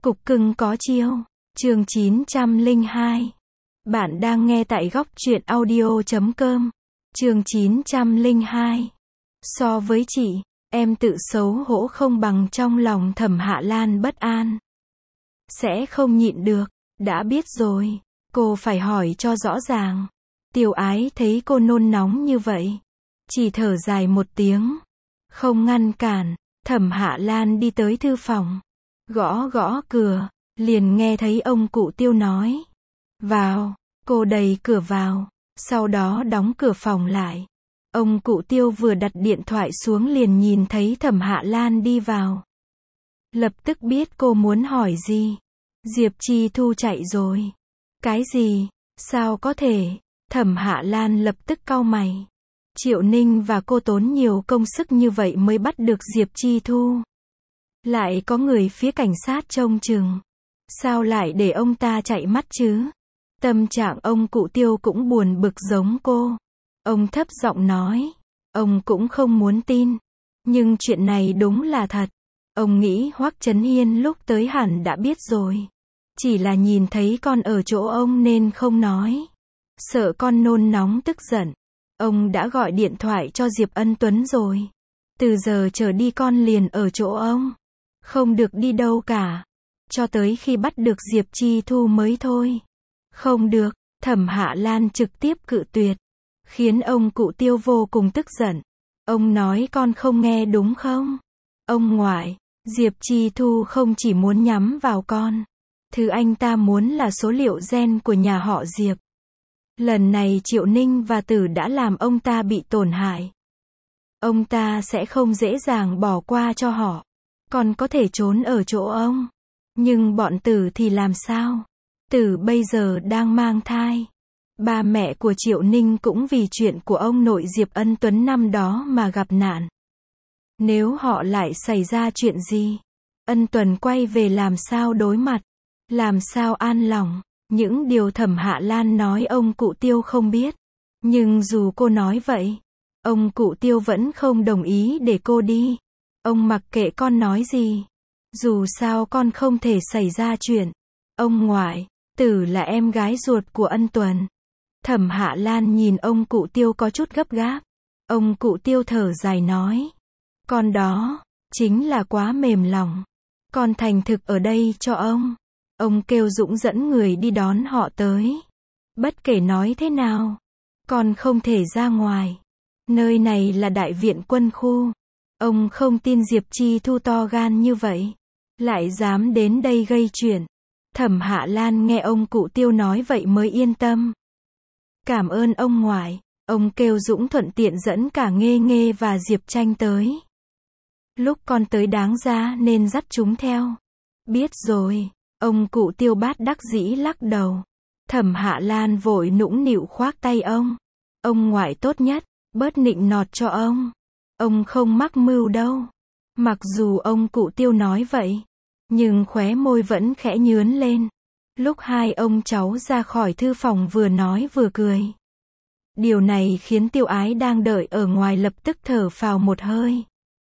Cục cưng có chiêu. Chương 902. Bạn đang nghe tại góc truyện audio.com. Chương 902. So với chị, em tự xấu hổ không bằng trong lòng Thẩm Hạ Lan bất an. Sẽ không nhịn được, đã biết rồi, cô phải hỏi cho rõ ràng. Tiểu Ái thấy cô nôn nóng như vậy, chỉ thở dài một tiếng, không ngăn cản. Thẩm Hạ Lan đi tới thư phòng, gõ gõ cửa, liền nghe thấy ông cụ Tiêu nói: "Vào." Cô đẩy cửa vào, sau đó đóng cửa phòng lại. Ông cụ Tiêu vừa đặt điện thoại xuống liền nhìn thấy Thẩm Hạ Lan đi vào. Lập tức biết cô muốn hỏi gì. Diệp Chi Thu chạy rồi. Cái gì? Sao có thể? Thẩm Hạ Lan lập tức cau mày. Triệu Ninh và cô tốn nhiều công sức như vậy mới bắt được Diệp Chi Thu. Lại có người phía cảnh sát trông chừng. Sao lại để ông ta chạy mất chứ? Tâm trạng ông cụ Tiêu cũng buồn bực giống cô. Ông thấp giọng nói. Ông cũng không muốn tin. Nhưng chuyện này đúng là thật. Ông nghĩ Hoắc Chấn Hiên lúc tới hẳn đã biết rồi. Chỉ là nhìn thấy con ở chỗ ông nên không nói. Sợ con nôn nóng tức giận. Ông đã gọi điện thoại cho Diệp Ân Tuấn rồi. Từ giờ trở đi con liền ở chỗ ông. Không được đi đâu cả. Cho tới khi bắt được Diệp Chi Thu mới thôi. Không được, Thẩm Hạ Lan trực tiếp cự tuyệt. Khiến ông cụ Tiêu vô cùng tức giận. Ông nói con không nghe đúng không? Ông ngoại, Diệp Chi Thu không chỉ muốn nhắm vào con. Thứ anh ta muốn là số liệu gen của nhà họ Diệp. Lần này Triệu Ninh và Tử đã làm ông ta bị tổn hại. Ông ta sẽ không dễ dàng bỏ qua cho họ. Còn có thể trốn ở chỗ ông. Nhưng bọn Tử thì làm sao? Tử bây giờ đang mang thai. Ba mẹ của Triệu Ninh cũng vì chuyện của ông nội Diệp Ân Tuấn năm đó mà gặp nạn. Nếu họ lại xảy ra chuyện gì? Ân Tuấn quay về làm sao đối mặt? Làm sao an lòng? Những điều Thẩm Hạ Lan nói ông cụ Tiêu không biết. Nhưng dù cô nói vậy, ông cụ Tiêu vẫn không đồng ý để cô đi. Ông mặc kệ con nói gì. Dù sao con không thể xảy ra chuyện. Ông ngoại, Tử là em gái ruột của Ân Tuấn. Thẩm Hạ Lan nhìn ông cụ Tiêu có chút gấp gáp. Ông cụ Tiêu thở dài nói. Con đó, chính là quá mềm lòng. Con thành thực ở đây cho ông. Ông kêu Dũng dẫn người đi đón họ tới. Bất kể nói thế nào, con không thể ra ngoài. Nơi này là đại viện quân khu. Ông không tin Diệp Chi Thu to gan như vậy. Lại dám đến đây gây chuyện. Thẩm Hạ Lan nghe ông cụ Tiêu nói vậy mới yên tâm. Cảm ơn ông ngoại. Ông kêu Dũng thuận tiện dẫn cả Nghê Nghê và Diệp Tranh tới. Lúc con tới đáng ra nên dắt chúng theo. Biết rồi. Ông cụ Tiêu bát đắc dĩ lắc đầu. Thẩm Hạ Lan vội nũng nịu khoác tay ông. Ông ngoại tốt nhất, bớt nịnh nọt cho ông. Ông không mắc mưu đâu. Mặc dù ông cụ Tiêu nói vậy, nhưng khóe môi vẫn khẽ nhướn lên. Lúc hai ông cháu ra khỏi thư phòng vừa nói vừa cười. Điều này khiến Tiêu Ái đang đợi ở ngoài lập tức thở phào một hơi.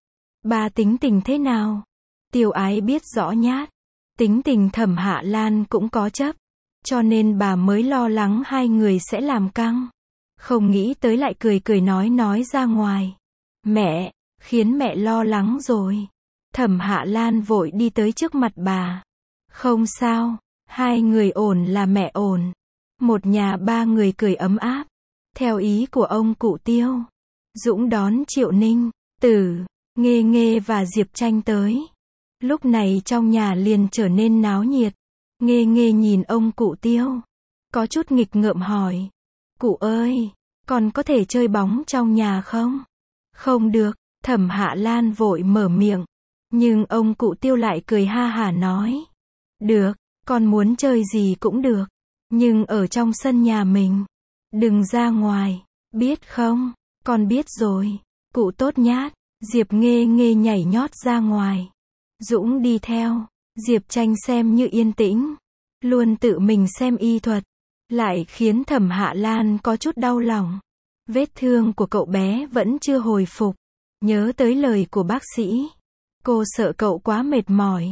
Ba tính tình thế nào? Tiêu Ái biết rõ nhát. Tính tình Thẩm Hạ Lan cũng có chấp. Cho nên bà mới lo lắng hai người sẽ làm căng. Không nghĩ tới lại cười cười nói ra ngoài. Mẹ, khiến mẹ lo lắng rồi. Thẩm Hạ Lan vội đi tới trước mặt bà. Không sao, hai người ổn là mẹ ổn. Một nhà ba người cười ấm áp. Theo ý của ông cụ Tiêu, Dũng đón Triệu Ninh, Tử, Nghê Nghê và Diệp Tranh tới. Lúc này trong nhà liền trở nên náo nhiệt. Nghê Nghê nhìn ông cụ Tiêu, có chút nghịch ngợm hỏi. Cụ ơi, con có thể chơi bóng trong nhà không? Không được, Thẩm Hạ Lan vội mở miệng. Nhưng ông cụ Tiêu lại cười ha hả nói. Được, con muốn chơi gì cũng được. Nhưng ở trong sân nhà mình. Đừng ra ngoài, biết không? Con biết rồi. Cụ tốt nhát. Diệp Nghê Nghê nhảy nhót ra ngoài. Dũng đi theo. Diệp Tranh xem như yên tĩnh. Luôn tự mình xem y thuật. Lại khiến Thẩm Hạ Lan có chút đau lòng. Vết thương của cậu bé vẫn chưa hồi phục. Nhớ tới lời của bác sĩ. Cô sợ cậu quá mệt mỏi.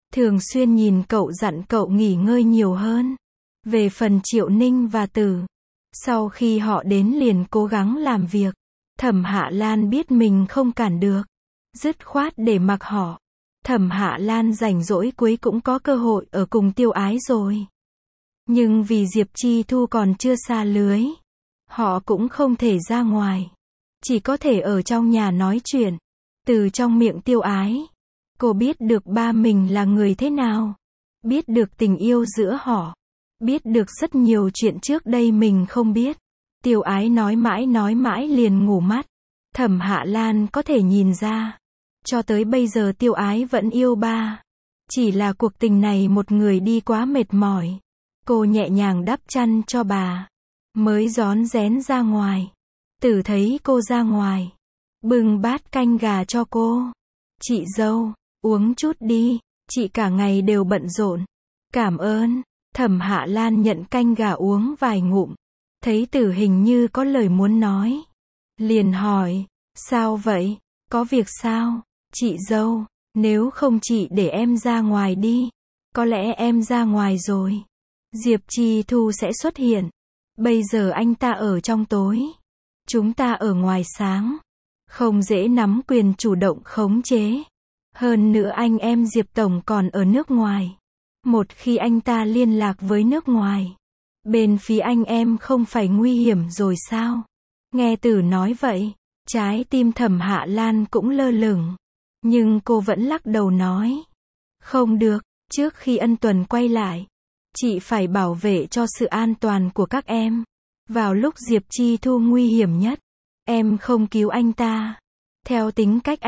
thường xuyên nhìn cậu dặn cậu nghỉ ngơi nhiều hơn. Về phần Triệu Ninh và Tử, sau khi họ đến liền cố gắng làm việc. Thẩm Hạ Lan biết mình không cản được, dứt khoát để mặc họ. Thẩm Hạ Lan rảnh rỗi cuối cũng có cơ hội ở cùng Tiêu Ái rồi. Nhưng vì Diệp Chi Thu còn chưa sa lưới, họ cũng không thể ra ngoài, chỉ có thể ở trong nhà nói chuyện. Từ trong miệng Tiêu Ái, cô biết được ba mình là người thế nào, biết được tình yêu giữa họ, biết được rất nhiều chuyện trước đây mình không biết. Tiêu Ái nói mãi liền ngủ mất. Thẩm Hạ Lan có thể nhìn ra, cho tới bây giờ Tiêu Ái vẫn yêu ba. Chỉ là cuộc tình này một người đi quá mệt mỏi. Cô nhẹ nhàng đắp chăn cho bà, mới rón rén ra ngoài. Tử thấy cô ra ngoài, bưng bát canh gà cho cô. Chị dâu, uống chút đi, chị cả ngày đều bận rộn. Cảm ơn. Thẩm Hạ Lan nhận canh gà uống vài ngụm, thấy Tử hình như có lời muốn nói, liền hỏi, sao vậy, có việc sao? Chị dâu, nếu không chị để em ra ngoài đi. Có lẽ em ra ngoài rồi, Diệp Chi Thu sẽ xuất hiện. Bây giờ anh ta ở trong tối, chúng ta ở ngoài sáng, không dễ nắm quyền chủ động khống chế. Hơn nữa anh em Diệp Tổng còn ở nước ngoài. Một khi anh ta liên lạc với nước ngoài, bên phía anh em không phải nguy hiểm rồi sao? Nghe Tử nói vậy, trái tim Thẩm Hạ Lan cũng lơ lửng. Nhưng cô vẫn lắc đầu nói, không được, trước khi Ân Tuần quay lại, chị phải bảo vệ cho sự an toàn của các em. Vào lúc Diệp Chi Thu nguy hiểm nhất, em không cứu anh ta. Theo tính cách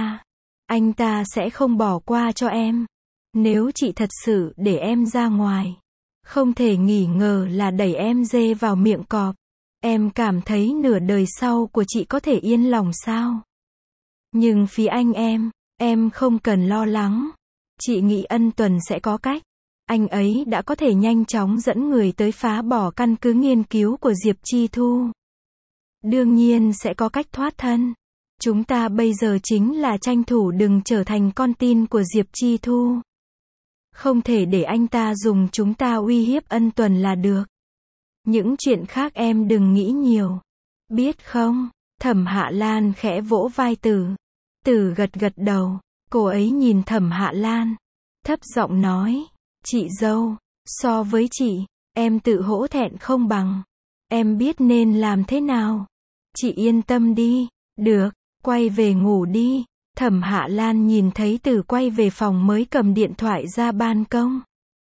anh ta sẽ không bỏ qua cho em. Nếu chị thật sự để em ra ngoài, không thể nghi ngờ là đẩy em dê vào miệng cọp. Em cảm thấy nửa đời sau của chị có thể yên lòng sao? Nhưng phía anh em không cần lo lắng. Chị nghĩ Ân Tuần sẽ có cách. Anh ấy đã có thể nhanh chóng dẫn người tới phá bỏ căn cứ nghiên cứu của Diệp Chi Thu. Đương nhiên sẽ có cách thoát thân. Chúng ta bây giờ chính là tranh thủ đừng trở thành con tin của Diệp Chi Thu. Không thể để anh ta dùng chúng ta uy hiếp Ân Tuần là được. Những chuyện khác em đừng nghĩ nhiều. Biết không? Thẩm Hạ Lan khẽ vỗ vai Tử. Tử gật gật đầu. Cô ấy nhìn Thẩm Hạ Lan, thấp giọng nói, chị dâu, so với chị, em tự hổ thẹn không bằng. Em biết nên làm thế nào. Chị yên tâm đi. Được, quay về ngủ đi. Thẩm Hạ Lan nhìn thấy Tử quay về phòng mới cầm điện thoại ra ban công.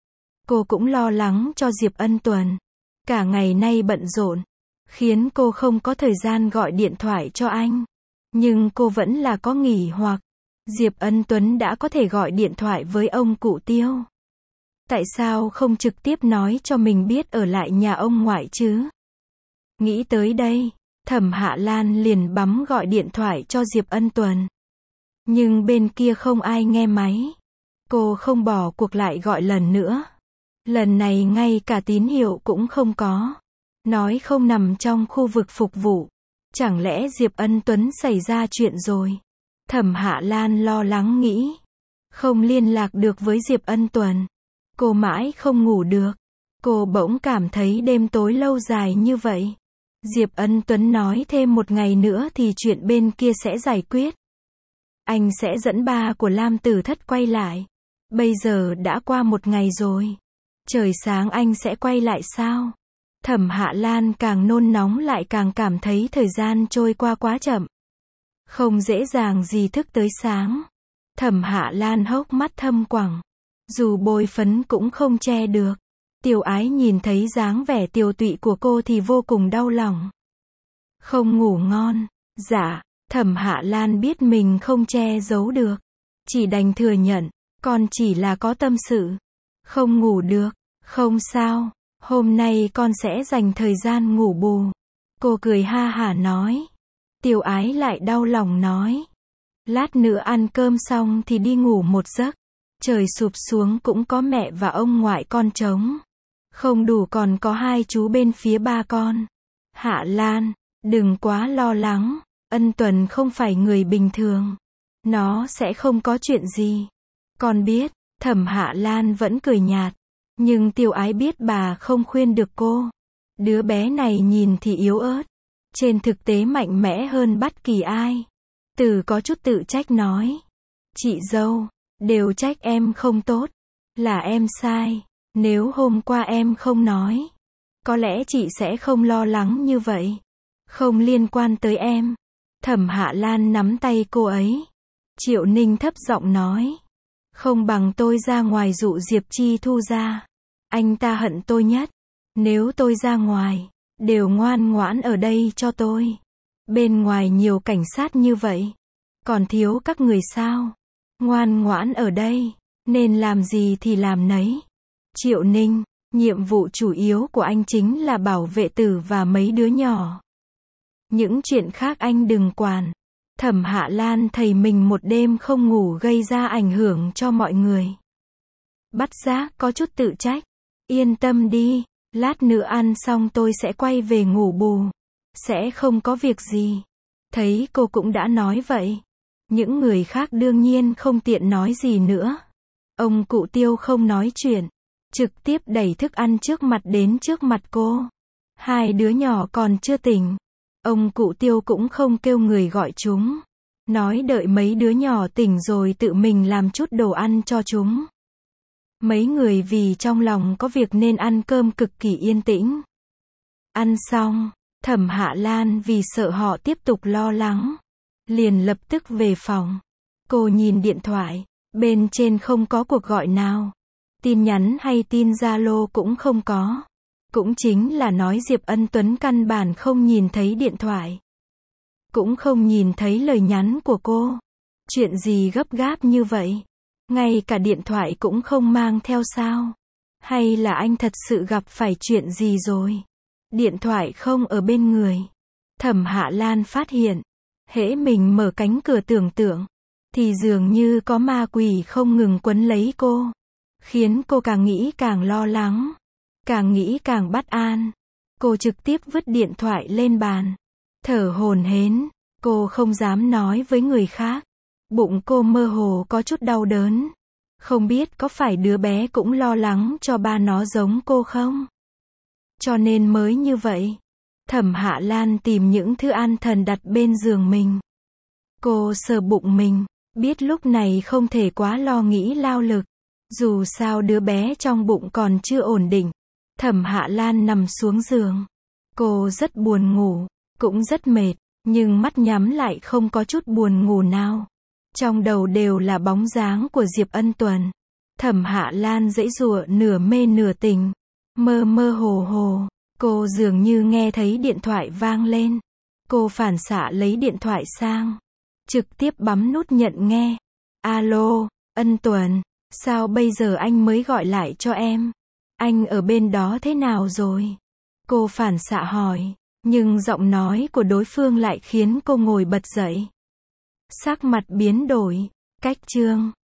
Cô cũng lo lắng cho Diệp Ân Tuần. Cả ngày nay bận rộn, khiến cô không có thời gian gọi điện thoại cho anh. Nhưng cô vẫn là có nghỉ hoặc. Diệp Ân Tuấn đã có thể gọi điện thoại với ông cụ Tiêu. Tại sao không trực tiếp nói cho mình biết ở lại nhà ông ngoại chứ? Nghĩ tới đây, Thẩm Hạ Lan liền bấm gọi điện thoại cho Diệp Ân Tuần. Nhưng bên kia không ai nghe máy. Cô không bỏ cuộc lại gọi lần nữa. Lần này ngay cả tín hiệu cũng không có. Nói không nằm trong khu vực phục vụ. Chẳng lẽ Diệp Ân Tuấn xảy ra chuyện rồi? Thẩm Hạ Lan lo lắng nghĩ. Không liên lạc được với Diệp Ân Tuần. Cô mãi không ngủ được. Cô bỗng cảm thấy đêm tối lâu dài như vậy. Diệp Ân Tuấn nói thêm một ngày nữa thì chuyện bên kia sẽ giải quyết. Anh sẽ dẫn ba của Lam Tử Thất quay lại. Bây giờ đã qua một ngày rồi. Trời sáng anh sẽ quay lại sao? Thẩm Hạ Lan càng nôn nóng lại càng cảm thấy thời gian trôi qua quá chậm. Không dễ dàng gì thức tới sáng. Thẩm Hạ Lan hốc mắt thâm quầng. Dù bôi phấn cũng không che được. Tiểu Ái nhìn thấy dáng vẻ tiều tụy của cô thì vô cùng đau lòng. Không ngủ ngon. Dạ, Thẩm Hạ Lan biết mình không che giấu được. Chỉ đành thừa nhận, con chỉ là có tâm sự. Không ngủ được. Không sao, hôm nay con sẽ dành thời gian ngủ bù. Cô cười ha hả nói. Tiểu Ái lại đau lòng nói. Lát nữa ăn cơm xong thì đi ngủ một giấc. Trời sụp xuống cũng có mẹ và ông ngoại con trống. Không đủ còn có hai chú bên phía ba con. Hạ Lan, đừng quá lo lắng. Ân Tuần không phải người bình thường. Nó sẽ không có chuyện gì. Con biết, Thẩm Hạ Lan vẫn cười nhạt. Nhưng Tiêu Ái biết bà không khuyên được cô. Đứa bé này nhìn thì yếu ớt. Trên thực tế mạnh mẽ hơn bất kỳ ai. Từ có chút tự trách nói. Chị dâu, đều trách em không tốt. Là em sai. Nếu hôm qua em không nói, có lẽ chị sẽ không lo lắng như vậy. Không liên quan tới em. Thẩm Hạ Lan nắm tay cô ấy. Triệu Ninh thấp giọng nói. Không bằng tôi ra ngoài dụ Diệp Chi Thu ra. Anh ta hận tôi nhất. Nếu tôi ra ngoài, đều ngoan ngoãn ở đây cho tôi. Bên ngoài nhiều cảnh sát như vậy. Còn thiếu các người sao? Ngoan ngoãn ở đây, nên làm gì thì làm nấy. Triệu Ninh, nhiệm vụ chủ yếu của anh chính là bảo vệ Tử và mấy đứa nhỏ. Những chuyện khác anh đừng quản. Thẩm Hạ Lan thấy mình một đêm không ngủ gây ra ảnh hưởng cho mọi người. Bất giác có chút tự trách. Yên tâm đi, lát nữa ăn xong tôi sẽ quay về ngủ bù. Sẽ không có việc gì. Thấy cô cũng đã nói vậy. Những người khác đương nhiên không tiện nói gì nữa. Ông cụ Tiêu không nói chuyện. Trực tiếp đẩy thức ăn trước mặt đến trước mặt cô. Hai đứa nhỏ còn chưa tỉnh. Ông cụ Tiêu cũng không kêu người gọi chúng. Nói đợi mấy đứa nhỏ tỉnh rồi tự mình làm chút đồ ăn cho chúng. Mấy người vì trong lòng có việc nên ăn cơm cực kỳ yên tĩnh. Ăn xong, Thẩm Hạ Lan vì sợ họ tiếp tục lo lắng, liền lập tức về phòng. Cô nhìn điện thoại, bên trên không có cuộc gọi nào. Tin nhắn hay tin Zalo cũng không có. Cũng chính là nói Diệp Ân Tuấn căn bản không nhìn thấy điện thoại. Cũng không nhìn thấy lời nhắn của cô. Chuyện gì gấp gáp như vậy? Ngay cả điện thoại cũng không mang theo sao? Hay là anh thật sự gặp phải chuyện gì rồi? Điện thoại không ở bên người. Thẩm Hạ Lan phát hiện, hễ mình mở cánh cửa tưởng tượng, thì dường như có ma quỷ không ngừng quấn lấy cô. Khiến cô càng nghĩ càng lo lắng. Càng nghĩ càng bất an. Cô trực tiếp vứt điện thoại lên bàn. Thở hổn hển. Cô không dám nói với người khác. Bụng cô mơ hồ có chút đau đớn. Không biết có phải đứa bé cũng lo lắng cho ba nó giống cô không? Cho nên mới như vậy. Thẩm Hạ Lan tìm những thứ an thần đặt bên giường mình. Cô sờ bụng mình. Biết lúc này không thể quá lo nghĩ lao lực. Dù sao đứa bé trong bụng còn chưa ổn định. Thẩm Hạ Lan nằm xuống giường. Cô rất buồn ngủ, cũng rất mệt, nhưng mắt nhắm lại không có chút buồn ngủ nào. Trong đầu đều là bóng dáng của Diệp Ân Tuấn. Thẩm Hạ Lan giãy giụa nửa mê nửa tỉnh. Mơ mơ hồ hồ, cô dường như nghe thấy điện thoại vang lên. Cô phản xạ lấy điện thoại sang. Trực tiếp bấm nút nhận nghe. Alo, Ân Tuấn, sao bây giờ anh mới gọi lại cho em? Anh ở bên đó thế nào rồi? Cô phản xạ hỏi, nhưng giọng nói của đối phương lại khiến cô ngồi bật dậy. Sắc mặt biến đổi. Cách chương